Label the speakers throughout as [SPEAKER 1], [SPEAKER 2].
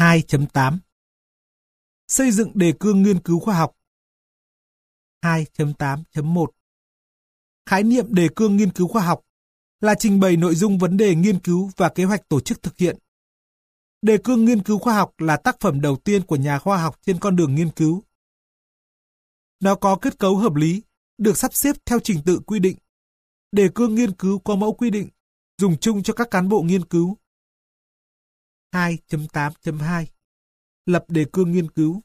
[SPEAKER 1] 2.8 Xây dựng đề cương nghiên cứu khoa học. 2.8.1 Khái niệm đề cương nghiên cứu khoa học là trình bày nội dung vấn đề nghiên cứu và kế hoạch tổ chức thực hiện. Đề cương nghiên cứu khoa học là tác phẩm đầu tiên của nhà khoa học trên con đường nghiên cứu. Nó có kết cấu hợp lý, được sắp xếp theo trình tự quy định. Đề cương nghiên cứu có mẫu quy định, dùng chung cho các cán bộ nghiên cứu. 2.8.2 Lập đề cương nghiên cứu.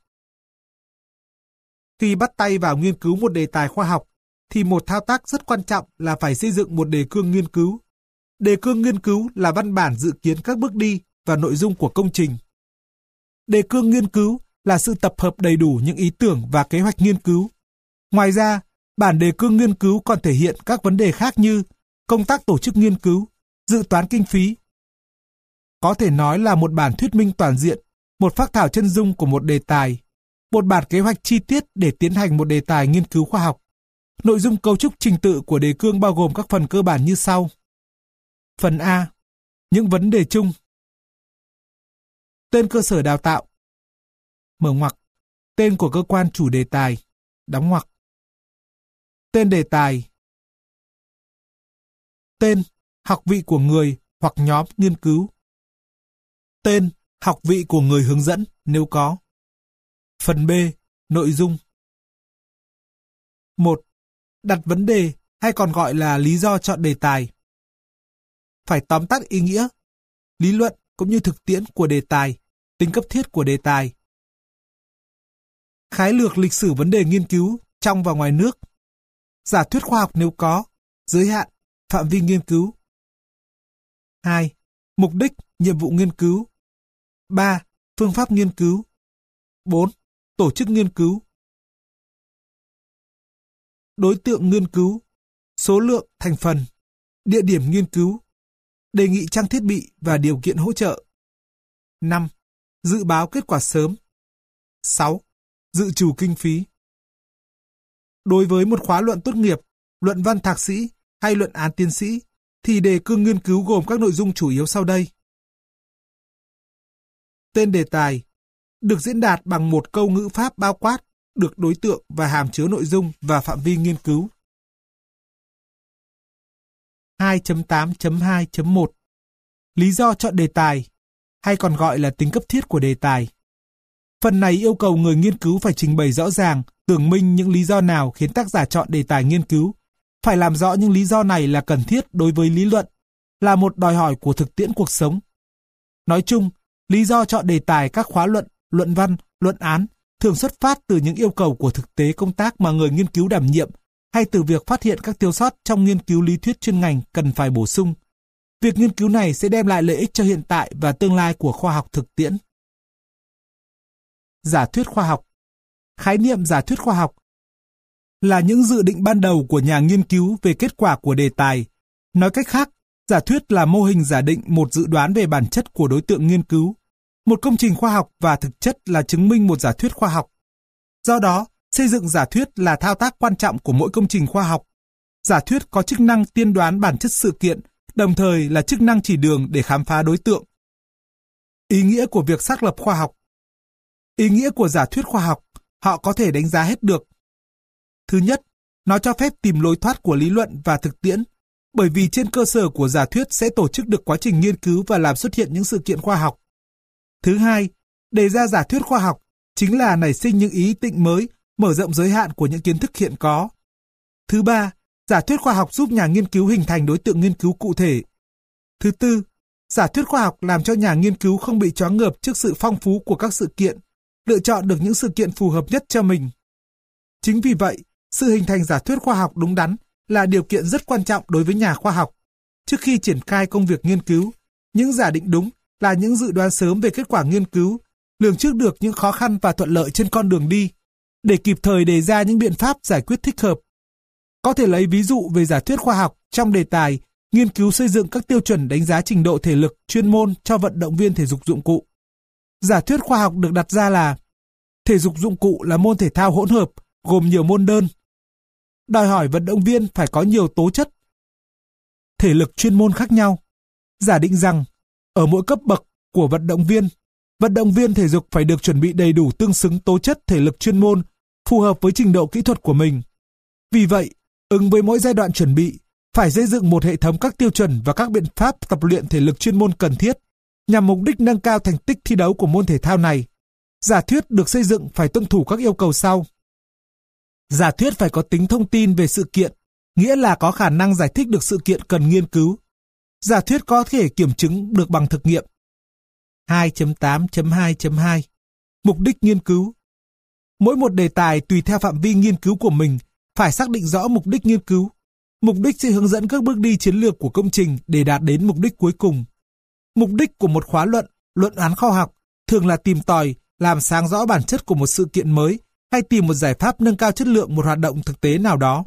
[SPEAKER 1] Khi bắt tay vào nghiên cứu một đề tài khoa học, thì một thao tác rất quan trọng là phải xây dựng một đề cương nghiên cứu. Đề cương nghiên cứu là văn bản dự kiến các bước đi và nội dung của công trình. Đề cương nghiên cứu là sự tập hợp đầy đủ những ý tưởng và kế hoạch nghiên cứu. Ngoài ra, bản đề cương nghiên cứu còn thể hiện các vấn đề khác như công tác tổ chức nghiên cứu, dự toán kinh phí. Có thể nói là một bản thuyết minh toàn diện, một phác thảo chân dung của một đề tài, một bản kế hoạch chi tiết để tiến hành một đề tài nghiên cứu khoa học. Nội dung cấu trúc trình tự của đề cương bao gồm các phần cơ bản như sau. Phần A. Những vấn đề chung. Tên cơ sở đào tạo. Mở ngoặc. Tên của cơ quan chủ đề tài. Đóng ngoặc. Tên đề tài. Tên, học vị của người hoặc nhóm nghiên cứu. Tên, học vị của người hướng dẫn nếu có. Phần B. Nội dung. 1. Đặt vấn đề hay còn gọi là lý do chọn đề tài. Phải tóm tắt ý nghĩa, lý luận cũng như thực tiễn của đề tài, tính cấp thiết của đề tài. Khái lược lịch sử vấn đề nghiên cứu trong và ngoài nước. Giả thuyết khoa học nếu có, giới hạn, phạm vi nghiên cứu. 2. Mục đích, nhiệm vụ nghiên cứu. 3. Phương pháp nghiên cứu. 4. Tổ chức nghiên cứu. Đối tượng nghiên cứu, số lượng, thành phần, địa điểm nghiên cứu, đề nghị trang thiết bị và điều kiện hỗ trợ. 5. Dự báo kết quả sớm. 6. Dự trù kinh phí. Đối với một khóa luận tốt nghiệp, luận văn thạc sĩ hay luận án tiến sĩ, thì đề cương nghiên cứu gồm các nội dung chủ yếu sau đây. Tên đề tài được diễn đạt bằng một câu ngữ pháp bao quát, được đối tượng và hàm chứa nội dung và phạm vi nghiên cứu. 2.8.2.1 Lý do chọn đề tài, hay còn gọi là tính cấp thiết của đề tài. Phần này yêu cầu người nghiên cứu phải trình bày rõ ràng, tường minh những lý do nào khiến tác giả chọn đề tài nghiên cứu. Phải làm rõ những lý do này là cần thiết đối với lý luận, là một đòi hỏi của thực tiễn cuộc sống. Nói chung, lý do chọn đề tài các khóa luận, luận văn, luận án thường xuất phát từ những yêu cầu của thực tế công tác mà người nghiên cứu đảm nhiệm, hay từ việc phát hiện các thiếu sót trong nghiên cứu lý thuyết chuyên ngành cần phải bổ sung. Việc nghiên cứu này sẽ đem lại lợi ích cho hiện tại và tương lai của khoa học thực tiễn. Giả thuyết khoa học. Khái niệm giả thuyết khoa học là những dự định ban đầu của nhà nghiên cứu về kết quả của đề tài. Nói cách khác, giả thuyết là mô hình giả định một dự đoán về bản chất của đối tượng nghiên cứu. Một công trình khoa học và thực chất là chứng minh một giả thuyết khoa học. Do đó, xây dựng giả thuyết là thao tác quan trọng của mỗi công trình khoa học. Giả thuyết có chức năng tiên đoán bản chất sự kiện, đồng thời là chức năng chỉ đường để khám phá đối tượng. Ý nghĩa của việc xác lập khoa học. Ý nghĩa của giả thuyết khoa học, họ có thể đánh giá hết được. Thứ nhất, nó cho phép tìm lối thoát của lý luận và thực tiễn, bởi vì trên cơ sở của giả thuyết sẽ tổ chức được quá trình nghiên cứu và làm xuất hiện những sự kiện khoa học. Thứ hai, đề ra giả thuyết khoa học chính là nảy sinh những ý định mới, mở rộng giới hạn của những kiến thức hiện có. Thứ ba, giả thuyết khoa học giúp nhà nghiên cứu hình thành đối tượng nghiên cứu cụ thể. Thứ tư, giả thuyết khoa học làm cho nhà nghiên cứu không bị choáng ngợp trước sự phong phú của các sự kiện, lựa chọn được những sự kiện phù hợp nhất cho mình. Chính vì vậy, sự hình thành giả thuyết khoa học đúng đắn là điều kiện rất quan trọng đối với nhà khoa học. Trước khi triển khai công việc nghiên cứu, những giả định đúng là những dự đoán sớm về kết quả nghiên cứu, lường trước được những khó khăn và thuận lợi trên con đường đi, để kịp thời đề ra những biện pháp giải quyết thích hợp. Có thể lấy ví dụ về giả thuyết khoa học trong đề tài nghiên cứu xây dựng các tiêu chuẩn đánh giá trình độ thể lực chuyên môn cho vận động viên thể dục dụng cụ. Giả thuyết khoa học được đặt ra là thể dục dụng cụ là môn thể thao hỗn hợp, gồm nhiều môn đơn. Đòi hỏi vận động viên phải có nhiều tố chất thể lực chuyên môn khác nhau. Giả định rằng, ở mỗi cấp bậc của vận động viên, Vận động viên thể dục phải được chuẩn bị đầy đủ tương xứng tố chất thể lực chuyên môn, phù hợp với trình độ kỹ thuật của mình. Vì vậy, ứng với mỗi giai đoạn chuẩn bị, phải xây dựng một hệ thống các tiêu chuẩn và các biện pháp tập luyện thể lực chuyên môn cần thiết, nhằm mục đích nâng cao thành tích thi đấu của môn thể thao này. Giả thuyết được xây dựng phải tuân thủ các yêu cầu sau. Giả thuyết phải có tính thông tin về sự kiện, nghĩa là có khả năng giải thích được sự kiện cần nghiên cứu. Giả thuyết có thể kiểm chứng được bằng thực nghiệm. 2.8.2.2 Mục đích nghiên cứu. Mỗi một đề tài tùy theo phạm vi nghiên cứu của mình phải xác định rõ mục đích nghiên cứu. Mục đích sẽ hướng dẫn các bước đi chiến lược của công trình để đạt đến mục đích cuối cùng. Mục đích của một khóa luận, luận án khoa học thường là tìm tòi, làm sáng rõ bản chất của một sự kiện mới hay tìm một giải pháp nâng cao chất lượng một hoạt động thực tế nào đó.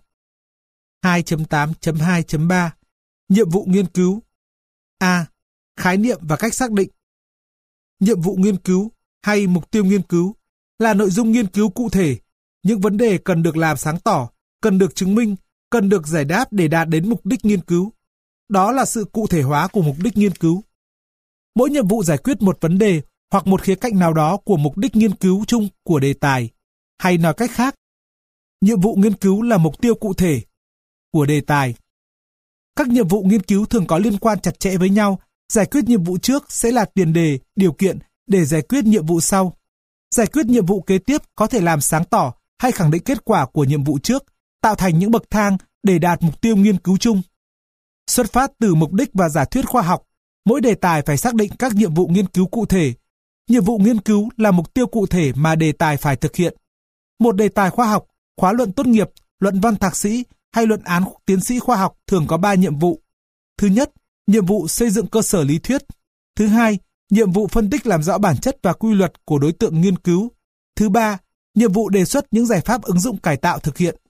[SPEAKER 1] 2.8.2.3 Nhiệm vụ nghiên cứu. A. Khái niệm và cách xác định. Nhiệm vụ nghiên cứu hay mục tiêu nghiên cứu là nội dung nghiên cứu cụ thể, những vấn đề cần được làm sáng tỏ, cần được chứng minh, cần được giải đáp để đạt đến mục đích nghiên cứu. Đó là sự cụ thể hóa của mục đích nghiên cứu. Mỗi nhiệm vụ giải quyết một vấn đề hoặc một khía cạnh nào đó của mục đích nghiên cứu chung của đề tài. Hay nói cách khác, nhiệm vụ nghiên cứu là mục tiêu cụ thể của đề tài. Các nhiệm vụ nghiên cứu thường có liên quan chặt chẽ với nhau. Giải quyết nhiệm vụ trước sẽ là tiền đề, điều kiện để giải quyết nhiệm vụ sau. Giải quyết nhiệm vụ kế tiếp có thể làm sáng tỏ hay khẳng định kết quả của nhiệm vụ trước, tạo thành những bậc thang để đạt mục tiêu nghiên cứu chung. Xuất phát từ mục đích và giả thuyết khoa học, mỗi đề tài phải xác định các nhiệm vụ nghiên cứu cụ thể. Nhiệm vụ nghiên cứu là mục tiêu cụ thể mà đề tài phải thực hiện. Một đề tài khoa học, khóa luận tốt nghiệp, luận văn thạc sĩ hay luận án tiến sĩ khoa học thường có 3 nhiệm vụ. Thứ nhất, nhiệm vụ xây dựng cơ sở lý thuyết. Thứ hai, nhiệm vụ phân tích làm rõ bản chất và quy luật của đối tượng nghiên cứu. Thứ ba, nhiệm vụ đề xuất những giải pháp ứng dụng cải tạo thực hiện.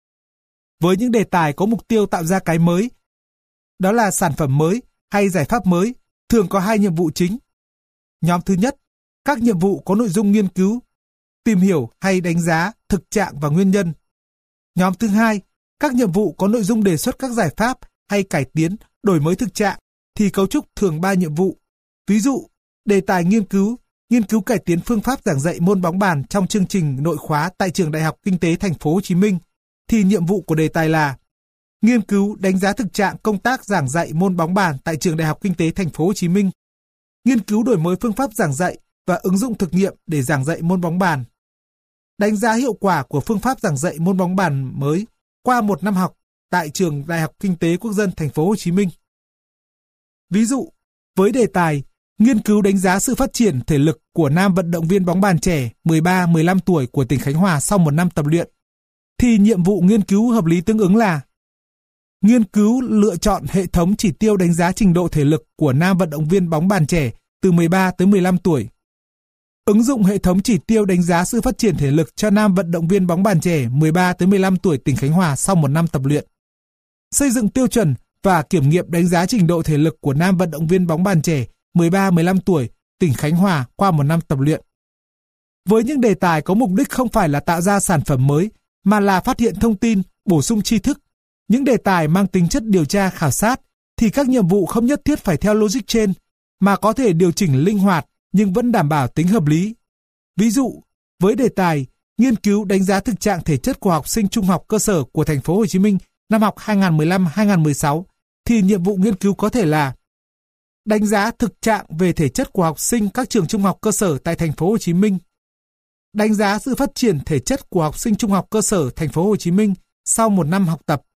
[SPEAKER 1] Với những đề tài có mục tiêu tạo ra cái mới, đó là sản phẩm mới hay giải pháp mới, thường có 2 nhiệm vụ chính. Nhóm thứ nhất, các nhiệm vụ có nội dung nghiên cứu, tìm hiểu hay đánh giá thực trạng và nguyên nhân. Nhóm thứ hai, các nhiệm vụ có nội dung đề xuất các giải pháp hay cải tiến, đổi mới thực trạng, thì cấu trúc thường 3 nhiệm vụ. Ví dụ, đề tài nghiên cứu cải tiến phương pháp giảng dạy môn bóng bàn trong chương trình nội khóa tại Trường Đại học Kinh tế Thành phố Hồ Chí Minh, thì nhiệm vụ của đề tài là nghiên cứu đánh giá thực trạng công tác giảng dạy môn bóng bàn tại Trường Đại học Kinh tế Thành phố Hồ Chí Minh, nghiên cứu đổi mới phương pháp giảng dạy và ứng dụng thực nghiệm để giảng dạy môn bóng bàn, đánh giá hiệu quả của phương pháp giảng dạy môn bóng bàn mới qua một năm học tại Trường Đại học Kinh tế Quốc dân Thành phố Hồ Chí Minh. Ví dụ, với đề tài nghiên cứu đánh giá sự phát triển thể lực của nam vận động viên bóng bàn trẻ 13-15 tuổi của tỉnh Khánh Hòa sau một năm tập luyện, thì nhiệm vụ nghiên cứu hợp lý tương ứng là nghiên cứu lựa chọn hệ thống chỉ tiêu đánh giá trình độ thể lực của nam vận động viên bóng bàn trẻ từ 13 tới 15 tuổi. Ứng dụng hệ thống chỉ tiêu đánh giá sự phát triển thể lực cho nam vận động viên bóng bàn trẻ 13 tới 15 tuổi tỉnh Khánh Hòa sau một năm tập luyện. Xây dựng tiêu chuẩn và kiểm nghiệm đánh giá trình độ thể lực của nam vận động viên bóng bàn trẻ 13-15 tuổi tỉnh Khánh Hòa qua một năm tập luyện. Với những đề tài có mục đích không phải là tạo ra sản phẩm mới, mà là phát hiện thông tin, bổ sung tri thức, những đề tài mang tính chất điều tra khảo sát, thì các nhiệm vụ không nhất thiết phải theo logic trên, mà có thể điều chỉnh linh hoạt nhưng vẫn đảm bảo tính hợp lý. Ví dụ, với đề tài nghiên cứu đánh giá thực trạng thể chất của học sinh trung học cơ sở của Thành phố Hồ Chí Minh năm học 2015-2016, thì nhiệm vụ nghiên cứu có thể là đánh giá thực trạng về thể chất của học sinh các trường trung học cơ sở tại Thành phố Hồ Chí Minh, đánh giá sự phát triển thể chất của học sinh trung học cơ sở Thành phố Hồ Chí Minh sau một năm học tập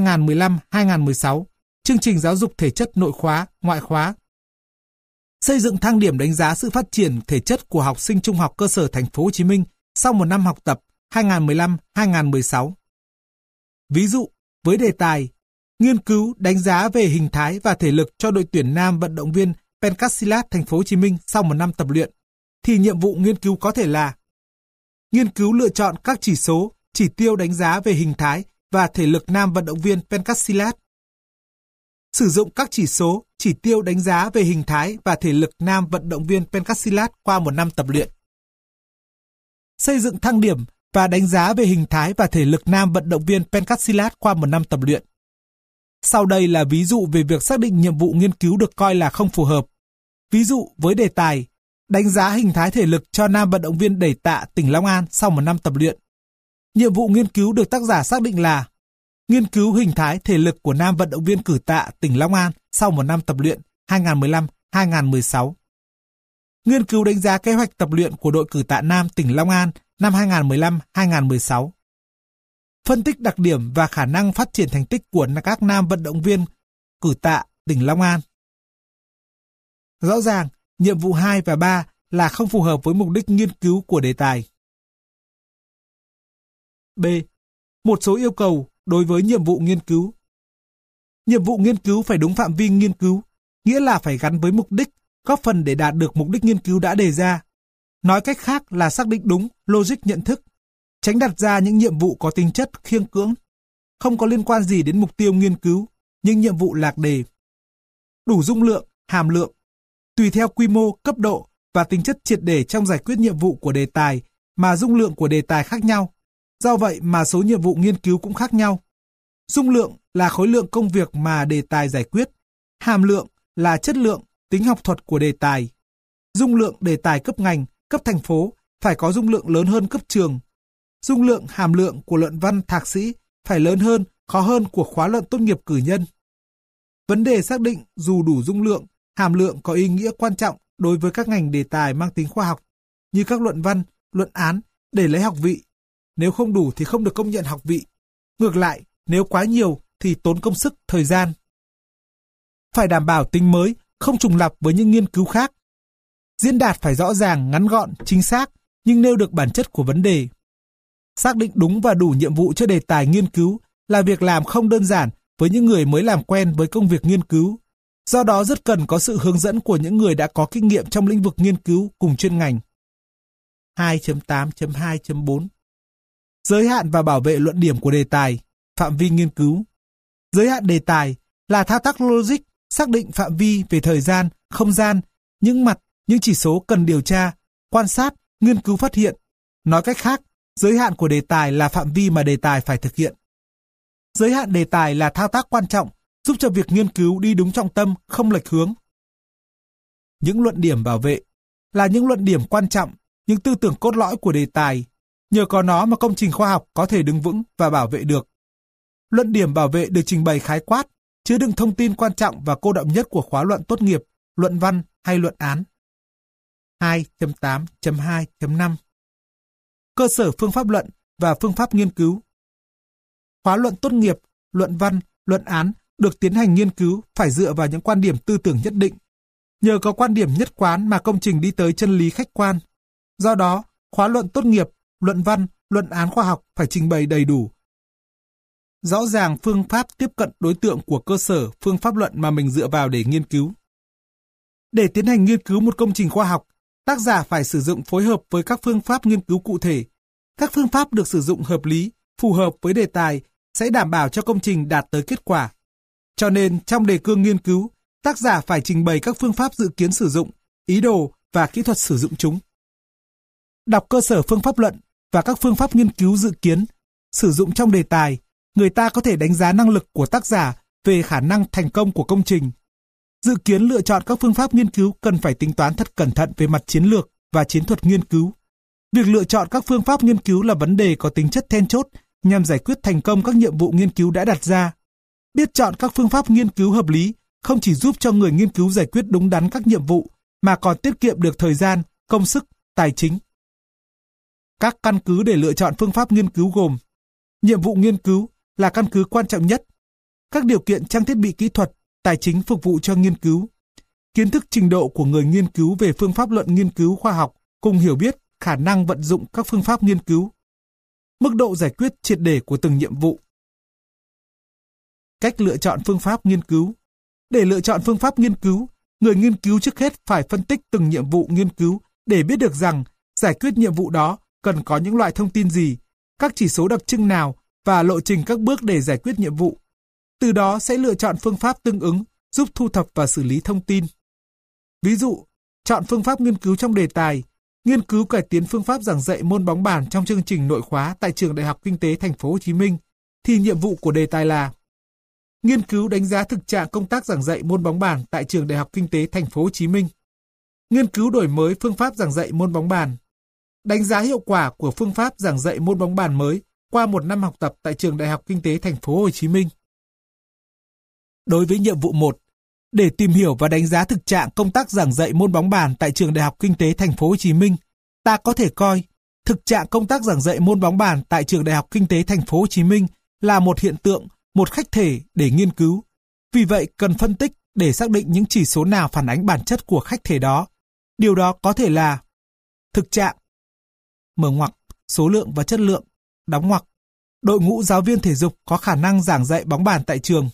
[SPEAKER 1] 2015-2016, chương trình giáo dục thể chất nội khóa, ngoại khóa. Xây dựng thang điểm đánh giá sự phát triển thể chất của học sinh trung học cơ sở Thành phố Hồ Chí Minh sau một năm học tập 2015-2016. Ví dụ, với đề tài nghiên cứu đánh giá về hình thái và thể lực cho đội tuyển nam vận động viên Pencastilat Thành phố Hồ Chí Minh sau một năm tập luyện, thì nhiệm vụ nghiên cứu có thể là nghiên cứu lựa chọn các chỉ số, chỉ tiêu đánh giá về hình thái và thể lực nam vận động viên Pencastilat. Sử dụng các chỉ số, chỉ tiêu đánh giá về hình thái và thể lực nam vận động viên Pencastilat qua một năm tập luyện. Xây dựng thang điểm và đánh giá về hình thái và thể lực nam vận động viên Pencastilat qua một năm tập luyện. Sau đây là ví dụ về việc xác định nhiệm vụ nghiên cứu được coi là không phù hợp. Ví dụ với đề tài Đánh giá hình thái thể lực cho nam vận động viên đẩy tạ tỉnh Long An sau một năm tập luyện. Nhiệm vụ nghiên cứu được tác giả xác định là nghiên cứu hình thái thể lực của nam vận động viên cử tạ tỉnh Long An sau một năm tập luyện 2015-2016. Nghiên cứu đánh giá kế hoạch tập luyện của đội cử tạ nam tỉnh Long An năm 2015-2016. Phân tích đặc điểm và khả năng phát triển thành tích của các nam vận động viên cử tạ tỉnh Long An. Rõ ràng, nhiệm vụ 2 và 3 là không phù hợp với mục đích nghiên cứu của đề tài. B. Một số yêu cầu đối với nhiệm vụ nghiên cứu. Nhiệm vụ nghiên cứu phải đúng phạm vi nghiên cứu, nghĩa là phải gắn với mục đích, góp phần để đạt được mục đích nghiên cứu đã đề ra. Nói cách khác là xác định đúng, logic nhận thức, tránh đặt ra những nhiệm vụ có tính chất khiêng cưỡng, không có liên quan gì đến mục tiêu nghiên cứu, nhưng nhiệm vụ lạc đề. Đủ dung lượng, hàm lượng, tùy theo quy mô, cấp độ và tính chất triệt để trong giải quyết nhiệm vụ của đề tài mà dung lượng của đề tài khác nhau. Do vậy mà số nhiệm vụ nghiên cứu cũng khác nhau. Dung lượng là khối lượng công việc mà đề tài giải quyết. Hàm lượng là chất lượng, tính học thuật của đề tài. Dung lượng đề tài cấp ngành, cấp thành phố phải có dung lượng lớn hơn cấp trường. Dung lượng hàm lượng của luận văn thạc sĩ phải lớn hơn, khó hơn của khóa luận tốt nghiệp cử nhân. Vấn đề xác định dù đủ dung lượng, hàm lượng có ý nghĩa quan trọng đối với các ngành đề tài mang tính khoa học, như các luận văn, luận án để lấy học vị. Nếu không đủ thì không được công nhận học vị. Ngược lại, nếu quá nhiều thì tốn công sức, thời gian. Phải đảm bảo tính mới, không trùng lặp với những nghiên cứu khác. Diễn đạt phải rõ ràng, ngắn gọn, chính xác, nhưng nêu được bản chất của vấn đề. Xác định đúng và đủ nhiệm vụ cho đề tài nghiên cứu là việc làm không đơn giản với những người mới làm quen với công việc nghiên cứu. Do đó rất cần có sự hướng dẫn của những người đã có kinh nghiệm trong lĩnh vực nghiên cứu cùng chuyên ngành. 2.8.2.4 Giới hạn và bảo vệ luận điểm của đề tài, phạm vi nghiên cứu. Giới hạn đề tài là thao tác logic, xác định phạm vi về thời gian, không gian, những mặt, những chỉ số cần điều tra, quan sát, nghiên cứu phát hiện. Nói cách khác, giới hạn của đề tài là phạm vi mà đề tài phải thực hiện. Giới hạn đề tài là thao tác quan trọng, giúp cho việc nghiên cứu đi đúng trọng tâm, không lệch hướng. Những luận điểm bảo vệ là những luận điểm quan trọng, những tư tưởng cốt lõi của đề tài. Nhờ có nó mà công trình khoa học có thể đứng vững và bảo vệ được. Luận điểm bảo vệ được trình bày khái quát, chứa đựng thông tin quan trọng và cô đọng nhất của khóa luận tốt nghiệp, luận văn hay luận án. 2.8.2.5 Cơ sở phương pháp luận và phương pháp nghiên cứu. Khóa luận tốt nghiệp, luận văn, luận án được tiến hành nghiên cứu phải dựa vào những quan điểm tư tưởng nhất định. Nhờ có quan điểm nhất quán mà công trình đi tới chân lý khách quan. Do đó, khóa luận tốt nghiệp, luận văn, luận án khoa học phải trình bày đầy đủ. Rõ ràng phương pháp tiếp cận đối tượng của cơ sở phương pháp luận mà mình dựa vào để nghiên cứu. Để tiến hành nghiên cứu một công trình khoa học, tác giả phải sử dụng phối hợp với các phương pháp nghiên cứu cụ thể. Các phương pháp được sử dụng hợp lý, phù hợp với đề tài sẽ đảm bảo cho công trình đạt tới kết quả. Cho nên trong đề cương nghiên cứu, tác giả phải trình bày các phương pháp dự kiến sử dụng, ý đồ và kỹ thuật sử dụng chúng. Đọc cơ sở phương pháp luận và các phương pháp nghiên cứu dự kiến sử dụng trong đề tài, người ta có thể đánh giá năng lực của tác giả về khả năng thành công của công trình. Dự kiến lựa chọn các phương pháp nghiên cứu cần phải tính toán thật cẩn thận về mặt chiến lược và chiến thuật nghiên cứu. Việc lựa chọn các phương pháp nghiên cứu là vấn đề có tính chất then chốt nhằm giải quyết thành công các nhiệm vụ nghiên cứu đã đặt ra. Biết chọn các phương pháp nghiên cứu hợp lý không chỉ giúp cho người nghiên cứu giải quyết đúng đắn các nhiệm vụ mà còn tiết kiệm được thời gian, công sức, tài chính. Các căn cứ để lựa chọn phương pháp nghiên cứu gồm: nhiệm vụ nghiên cứu là căn cứ quan trọng nhất, các điều kiện trang thiết bị kỹ thuật, tài chính phục vụ cho nghiên cứu, kiến thức trình độ của người nghiên cứu về phương pháp luận nghiên cứu khoa học cùng hiểu biết, khả năng vận dụng các phương pháp nghiên cứu, mức độ giải quyết triệt để của từng nhiệm vụ. Cách lựa chọn phương pháp nghiên cứu. Để lựa chọn phương pháp nghiên cứu, người nghiên cứu trước hết phải phân tích từng nhiệm vụ nghiên cứu để biết được rằng giải quyết nhiệm vụ đó cần có những loại thông tin gì, các chỉ số đặc trưng nào và lộ trình các bước để giải quyết nhiệm vụ. Từ đó sẽ lựa chọn phương pháp tương ứng giúp thu thập và xử lý thông tin. Ví dụ, chọn phương pháp nghiên cứu trong đề tài, nghiên cứu cải tiến phương pháp giảng dạy môn bóng bàn trong chương trình nội khóa tại Trường Đại học Kinh tế Thành phố Hồ Chí Minh, thì nhiệm vụ của đề tài là nghiên cứu đánh giá thực trạng công tác giảng dạy môn bóng bàn tại Trường Đại học Kinh tế Thành phố Hồ Chí Minh. Nghiên cứu đổi mới phương pháp giảng dạy môn bóng bàn. Đánh giá hiệu quả của phương pháp giảng dạy môn bóng bàn mới qua một năm học tập tại Trường Đại học Kinh tế Thành phố Hồ Chí Minh. Đối với nhiệm vụ 1, để tìm hiểu và đánh giá thực trạng công tác giảng dạy môn bóng bàn tại Trường Đại học Kinh tế Thành phố Hồ Chí Minh, ta có thể coi thực trạng công tác giảng dạy môn bóng bàn tại Trường Đại học Kinh tế Thành phố Hồ Chí Minh là một hiện tượng, một khách thể để nghiên cứu. Vì vậy, cần phân tích để xác định những chỉ số nào phản ánh bản chất của khách thể đó. Điều đó có thể là thực trạng, mở ngoặc, số lượng và chất lượng, đóng ngoặc, đội ngũ giáo viên thể dục có khả năng giảng dạy bóng bàn tại trường,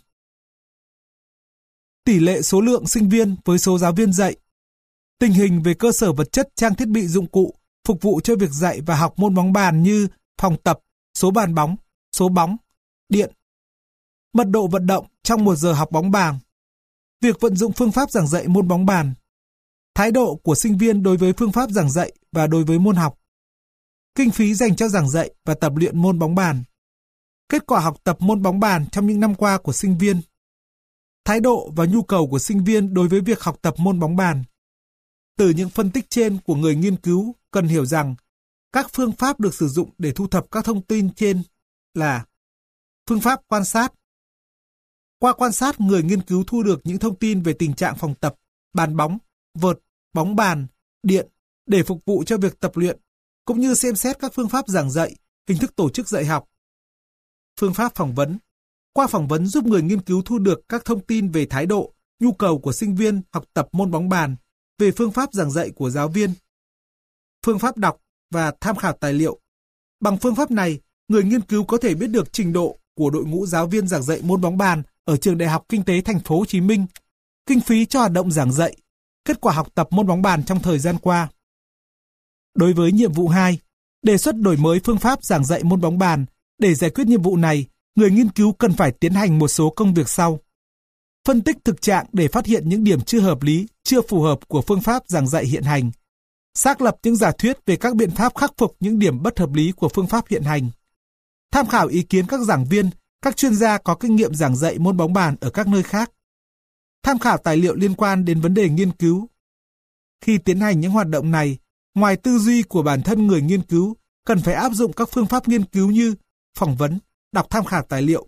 [SPEAKER 1] tỷ lệ số lượng sinh viên với số giáo viên dạy, tình hình về cơ sở vật chất, trang thiết bị dụng cụ phục vụ cho việc dạy và học môn bóng bàn như phòng tập, số bàn bóng, số bóng, điện, mật độ vận động trong một giờ học bóng bàn, việc vận dụng phương pháp giảng dạy môn bóng bàn, thái độ của sinh viên đối với phương pháp giảng dạy và đối với môn học, kinh phí dành cho giảng dạy và tập luyện môn bóng bàn, kết quả học tập môn bóng bàn trong những năm qua của sinh viên, thái độ và nhu cầu của sinh viên đối với việc học tập môn bóng bàn. Từ những phân tích trên của người nghiên cứu, cần hiểu rằng các phương pháp được sử dụng để thu thập các thông tin trên là phương pháp quan sát. Qua quan sát, người nghiên cứu thu được những thông tin về tình trạng phòng tập, bàn bóng, vợt, bóng bàn, điện để phục vụ cho việc tập luyện, cũng như xem xét các phương pháp giảng dạy, hình thức tổ chức dạy học. Phương pháp phỏng vấn. Qua phỏng vấn giúp người nghiên cứu thu được các thông tin về thái độ, nhu cầu của sinh viên học tập môn bóng bàn, về phương pháp giảng dạy của giáo viên. Phương pháp đọc và tham khảo tài liệu. Bằng phương pháp này, người nghiên cứu có thể biết được trình độ của đội ngũ giáo viên giảng dạy môn bóng bàn ở Trường Đại học Kinh tế Thành phố Hồ Chí Minh, kinh phí cho hoạt động giảng dạy, kết quả học tập môn bóng bàn trong thời gian qua. Đối với nhiệm vụ 2, đề xuất đổi mới phương pháp giảng dạy môn bóng bàn, để giải quyết nhiệm vụ này, người nghiên cứu cần phải tiến hành một số công việc sau. Phân tích thực trạng để phát hiện những điểm chưa hợp lý, chưa phù hợp của phương pháp giảng dạy hiện hành. Xác lập những giả thuyết về các biện pháp khắc phục những điểm bất hợp lý của phương pháp hiện hành. Tham khảo ý kiến các giảng viên, các chuyên gia có kinh nghiệm giảng dạy môn bóng bàn ở các nơi khác. Tham khảo tài liệu liên quan đến vấn đề nghiên cứu. Khi tiến hành những hoạt động này, ngoài tư duy của bản thân người nghiên cứu, cần phải áp dụng các phương pháp nghiên cứu như phỏng vấn, đọc tham khảo tài liệu.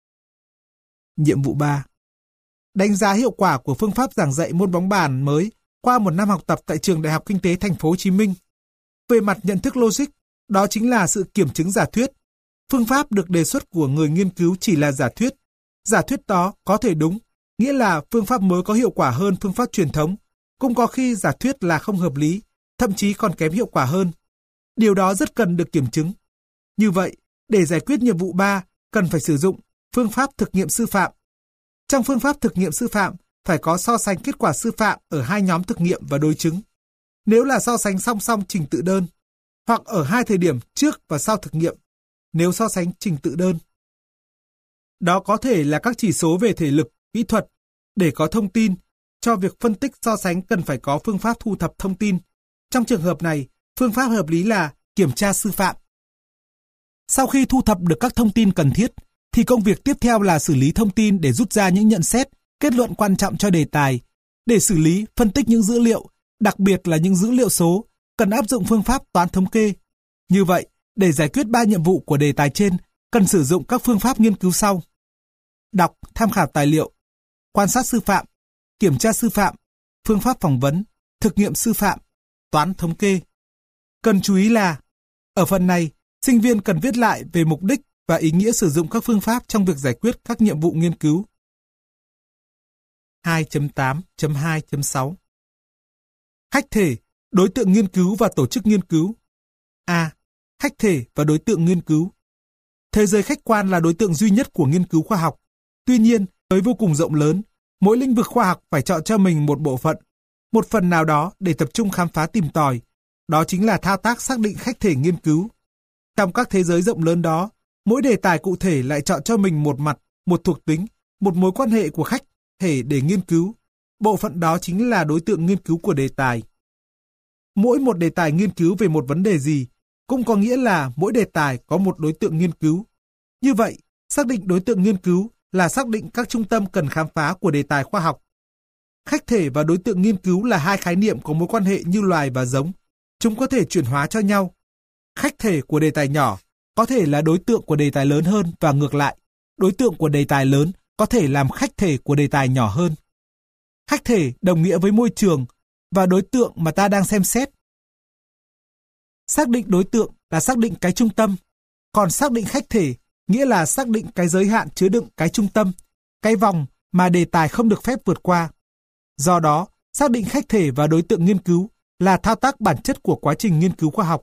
[SPEAKER 1] Nhiệm vụ 3. Đánh giá hiệu quả của phương pháp giảng dạy môn bóng bàn mới qua một năm học tập tại Trường Đại học Kinh tế Thành phố Hồ Chí Minh. Về mặt nhận thức logic, đó chính là sự kiểm chứng giả thuyết. Phương pháp được đề xuất của người nghiên cứu chỉ là giả thuyết. Giả thuyết đó có thể đúng, nghĩa là phương pháp mới có hiệu quả hơn phương pháp truyền thống. Cũng có khi giả thuyết là không hợp lý, thậm chí còn kém hiệu quả hơn. Điều đó rất cần được kiểm chứng. Như vậy, để giải quyết nhiệm vụ 3, cần phải sử dụng phương pháp thực nghiệm sư phạm. Trong phương pháp thực nghiệm sư phạm, phải có so sánh kết quả sư phạm ở hai nhóm thực nghiệm và đối chứng. Nếu là so sánh song song trình tự đơn, hoặc ở hai thời điểm trước và sau thực nghiệm, nếu so sánh trình tự đơn. Đó có thể là các chỉ số về thể lực, kỹ thuật. Để có thông tin, cho việc phân tích so sánh cần phải có phương pháp thu thập thông tin. Trong trường hợp này, phương pháp hợp lý là kiểm tra sư phạm. Sau khi thu thập được các thông tin cần thiết, thì công việc tiếp theo là xử lý thông tin để rút ra những nhận xét, kết luận quan trọng cho đề tài. Để xử lý, phân tích những dữ liệu, đặc biệt là những dữ liệu số, cần áp dụng phương pháp toán thống kê. Như vậy, để giải quyết 3 nhiệm vụ của đề tài trên, cần sử dụng các phương pháp nghiên cứu sau. Đọc, tham khảo tài liệu, quan sát sư phạm, kiểm tra sư phạm, phương pháp phỏng vấn, thực nghiệm sư phạm, toán thống kê. Cần chú ý là, ở phần này, sinh viên cần viết lại về mục đích và ý nghĩa sử dụng các phương pháp trong việc giải quyết các nhiệm vụ nghiên cứu. 2.8.2.6 Khách thể, đối tượng nghiên cứu và tổ chức nghiên cứu. A. Khách thể và đối tượng nghiên cứu. Thế giới khách quan là đối tượng duy nhất của nghiên cứu khoa học. Tuy nhiên, với vô cùng rộng lớn, mỗi lĩnh vực khoa học phải chọn cho mình một bộ phận, một phần nào đó để tập trung khám phá tìm tòi. Đó chính là thao tác xác định khách thể nghiên cứu. Trong các thế giới rộng lớn đó, mỗi đề tài cụ thể lại chọn cho mình một mặt, một thuộc tính, một mối quan hệ của khách thể để nghiên cứu. Bộ phận đó chính là đối tượng nghiên cứu của đề tài. Mỗi một đề tài nghiên cứu về một vấn đề gì, cũng có nghĩa là mỗi đề tài có một đối tượng nghiên cứu. Như vậy, xác định đối tượng nghiên cứu là xác định các trung tâm cần khám phá của đề tài khoa học. Khách thể và đối tượng nghiên cứu là hai khái niệm có mối quan hệ như loài và giống. Chúng có thể chuyển hóa cho nhau. Khách thể của đề tài nhỏ có thể là đối tượng của đề tài lớn hơn và ngược lại. Đối tượng của đề tài lớn có thể làm khách thể của đề tài nhỏ hơn. Khách thể đồng nghĩa với môi trường và đối tượng mà ta đang xem xét. Xác định đối tượng là xác định cái trung tâm, còn xác định khách thể nghĩa là xác định cái giới hạn chứa đựng cái trung tâm, cái vòng mà đề tài không được phép vượt qua. Do đó, xác định khách thể và đối tượng nghiên cứu là thao tác bản chất của quá trình nghiên cứu khoa học.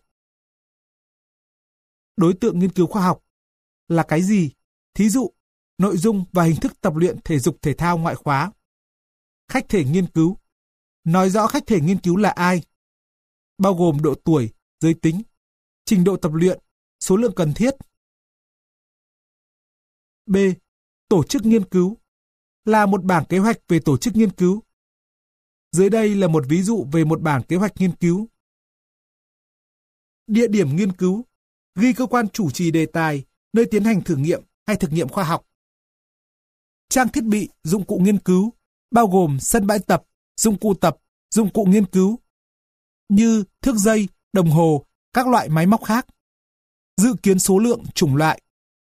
[SPEAKER 1] Đối tượng nghiên cứu khoa học là cái gì? Thí dụ, nội dung và hình thức tập luyện thể dục thể thao ngoại khóa. Khách thể nghiên cứu nói rõ khách thể nghiên cứu là ai, bao gồm độ tuổi, giới tính, trình độ tập luyện, số lượng cần thiết. B. Tổ chức nghiên cứu là một bảng kế hoạch về tổ chức nghiên cứu. Dưới đây là một ví dụ về một bảng kế hoạch nghiên cứu. Địa điểm nghiên cứu ghi cơ quan chủ trì đề tài, nơi tiến hành thử nghiệm hay thực nghiệm khoa học. Trang thiết bị, dụng cụ nghiên cứu bao gồm sân bãi tập, dụng cụ nghiên cứu như thước dây, đồng hồ, các loại máy móc khác. Dự kiến số lượng, chủng loại.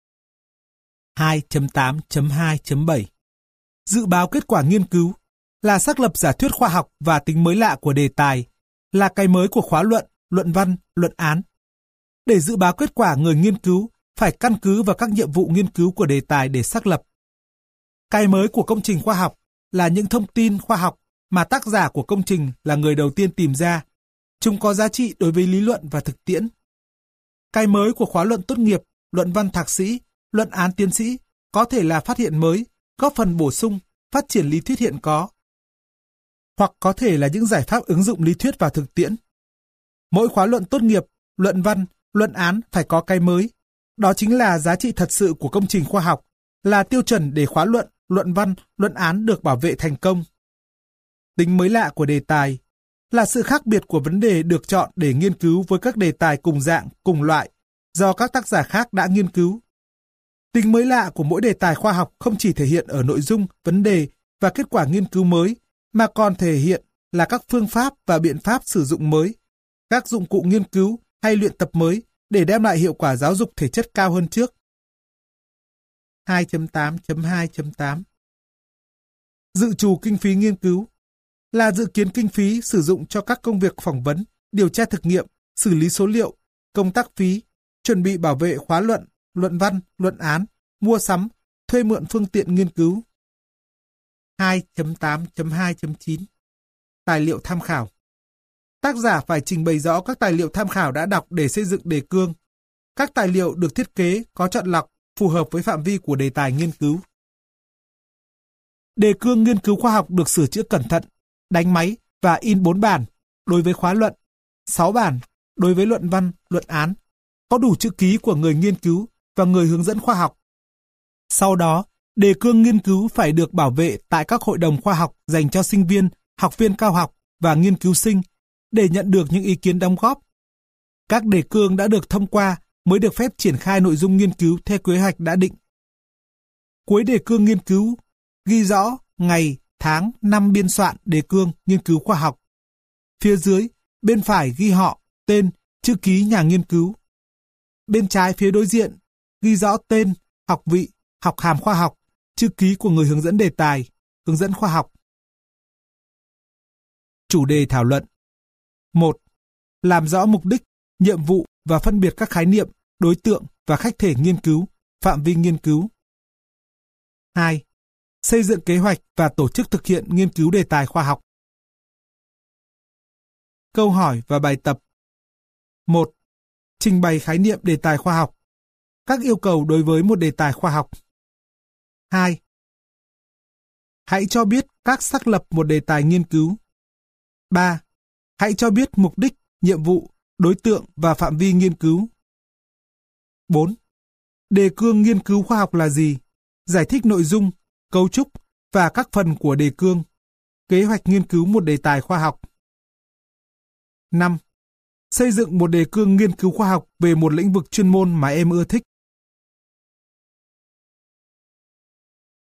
[SPEAKER 1] 2.8.2.7 Dự báo kết quả nghiên cứu là xác lập giả thuyết khoa học và tính mới lạ của đề tài, là cái mới của khóa luận, luận văn, luận án. Để dự báo kết quả, người nghiên cứu phải căn cứ vào các nhiệm vụ nghiên cứu của đề tài để xác lập. Cái mới của công trình khoa học là những thông tin khoa học mà tác giả của công trình là người đầu tiên tìm ra. Chúng có giá trị đối với lý luận và thực tiễn. Cái mới của khóa luận tốt nghiệp, luận văn thạc sĩ, luận án tiến sĩ có thể là phát hiện mới, góp phần bổ sung, phát triển lý thuyết hiện có, hoặc có thể là những giải pháp ứng dụng lý thuyết vào thực tiễn. Mỗi khóa luận tốt nghiệp, luận văn, luận án phải có cái mới. Đó chính là giá trị thật sự của công trình khoa học, là tiêu chuẩn để khóa luận, luận văn, luận án được bảo vệ thành công. Tính mới lạ của đề tài là sự khác biệt của vấn đề được chọn để nghiên cứu với các đề tài cùng dạng, cùng loại, do các tác giả khác đã nghiên cứu. Tính mới lạ của mỗi đề tài khoa học không chỉ thể hiện ở nội dung, vấn đề và kết quả nghiên cứu mới, mà còn thể hiện là các phương pháp và biện pháp sử dụng mới, các dụng cụ nghiên cứu hay luyện tập mới để đem lại hiệu quả giáo dục thể chất cao hơn trước. 2.8.2.8 Dự trù kinh phí nghiên cứu là dự kiến kinh phí sử dụng cho các công việc phỏng vấn, điều tra thực nghiệm, xử lý số liệu, công tác phí, chuẩn bị bảo vệ khóa luận, luận văn, luận án, mua sắm, thuê mượn phương tiện nghiên cứu. 2.8.2.9 Tài liệu tham khảo. Tác giả phải trình bày rõ các tài liệu tham khảo đã đọc để xây dựng đề cương. Các tài liệu được thiết kế có chọn lọc, phù hợp với phạm vi của đề tài nghiên cứu. Đề cương nghiên cứu khoa học được sửa chữa cẩn thận, đánh máy và in 4 bản đối với khóa luận, 6 bản đối với luận văn, luận án, có đủ chữ ký của người nghiên cứu và người hướng dẫn khoa học. Sau đó, đề cương nghiên cứu phải được bảo vệ tại các hội đồng khoa học dành cho sinh viên, học viên cao học và nghiên cứu sinh để nhận được những ý kiến đóng góp. Các đề cương đã được thông qua mới được phép triển khai nội dung nghiên cứu theo kế hoạch đã định. Cuối đề cương nghiên cứu ghi rõ ngày, tháng, năm biên soạn đề cương nghiên cứu khoa học. Phía dưới, bên phải ghi họ, tên, chữ ký nhà nghiên cứu. Bên trái phía đối diện ghi rõ tên, học vị, học hàm khoa học, chữ ký của người hướng dẫn đề tài, hướng dẫn khoa học. Chủ đề thảo luận. 1. Làm rõ mục đích, nhiệm vụ và phân biệt các khái niệm, đối tượng và khách thể nghiên cứu, phạm vi nghiên cứu. 2. Xây dựng kế hoạch và tổ chức thực hiện nghiên cứu đề tài khoa học. Câu hỏi và bài tập. 1. Trình bày khái niệm đề tài khoa học. Các yêu cầu đối với một đề tài khoa học. 2. Hãy cho biết các xác lập một đề tài nghiên cứu. 3. Hãy cho biết mục đích, nhiệm vụ, đối tượng và phạm vi nghiên cứu. 4. Đề cương nghiên cứu khoa học là gì? Giải thích nội dung, cấu trúc và các phần của đề cương. Kế hoạch nghiên cứu một đề tài khoa học. 5. Xây dựng một đề cương nghiên cứu khoa học về một lĩnh vực chuyên môn mà em ưa thích.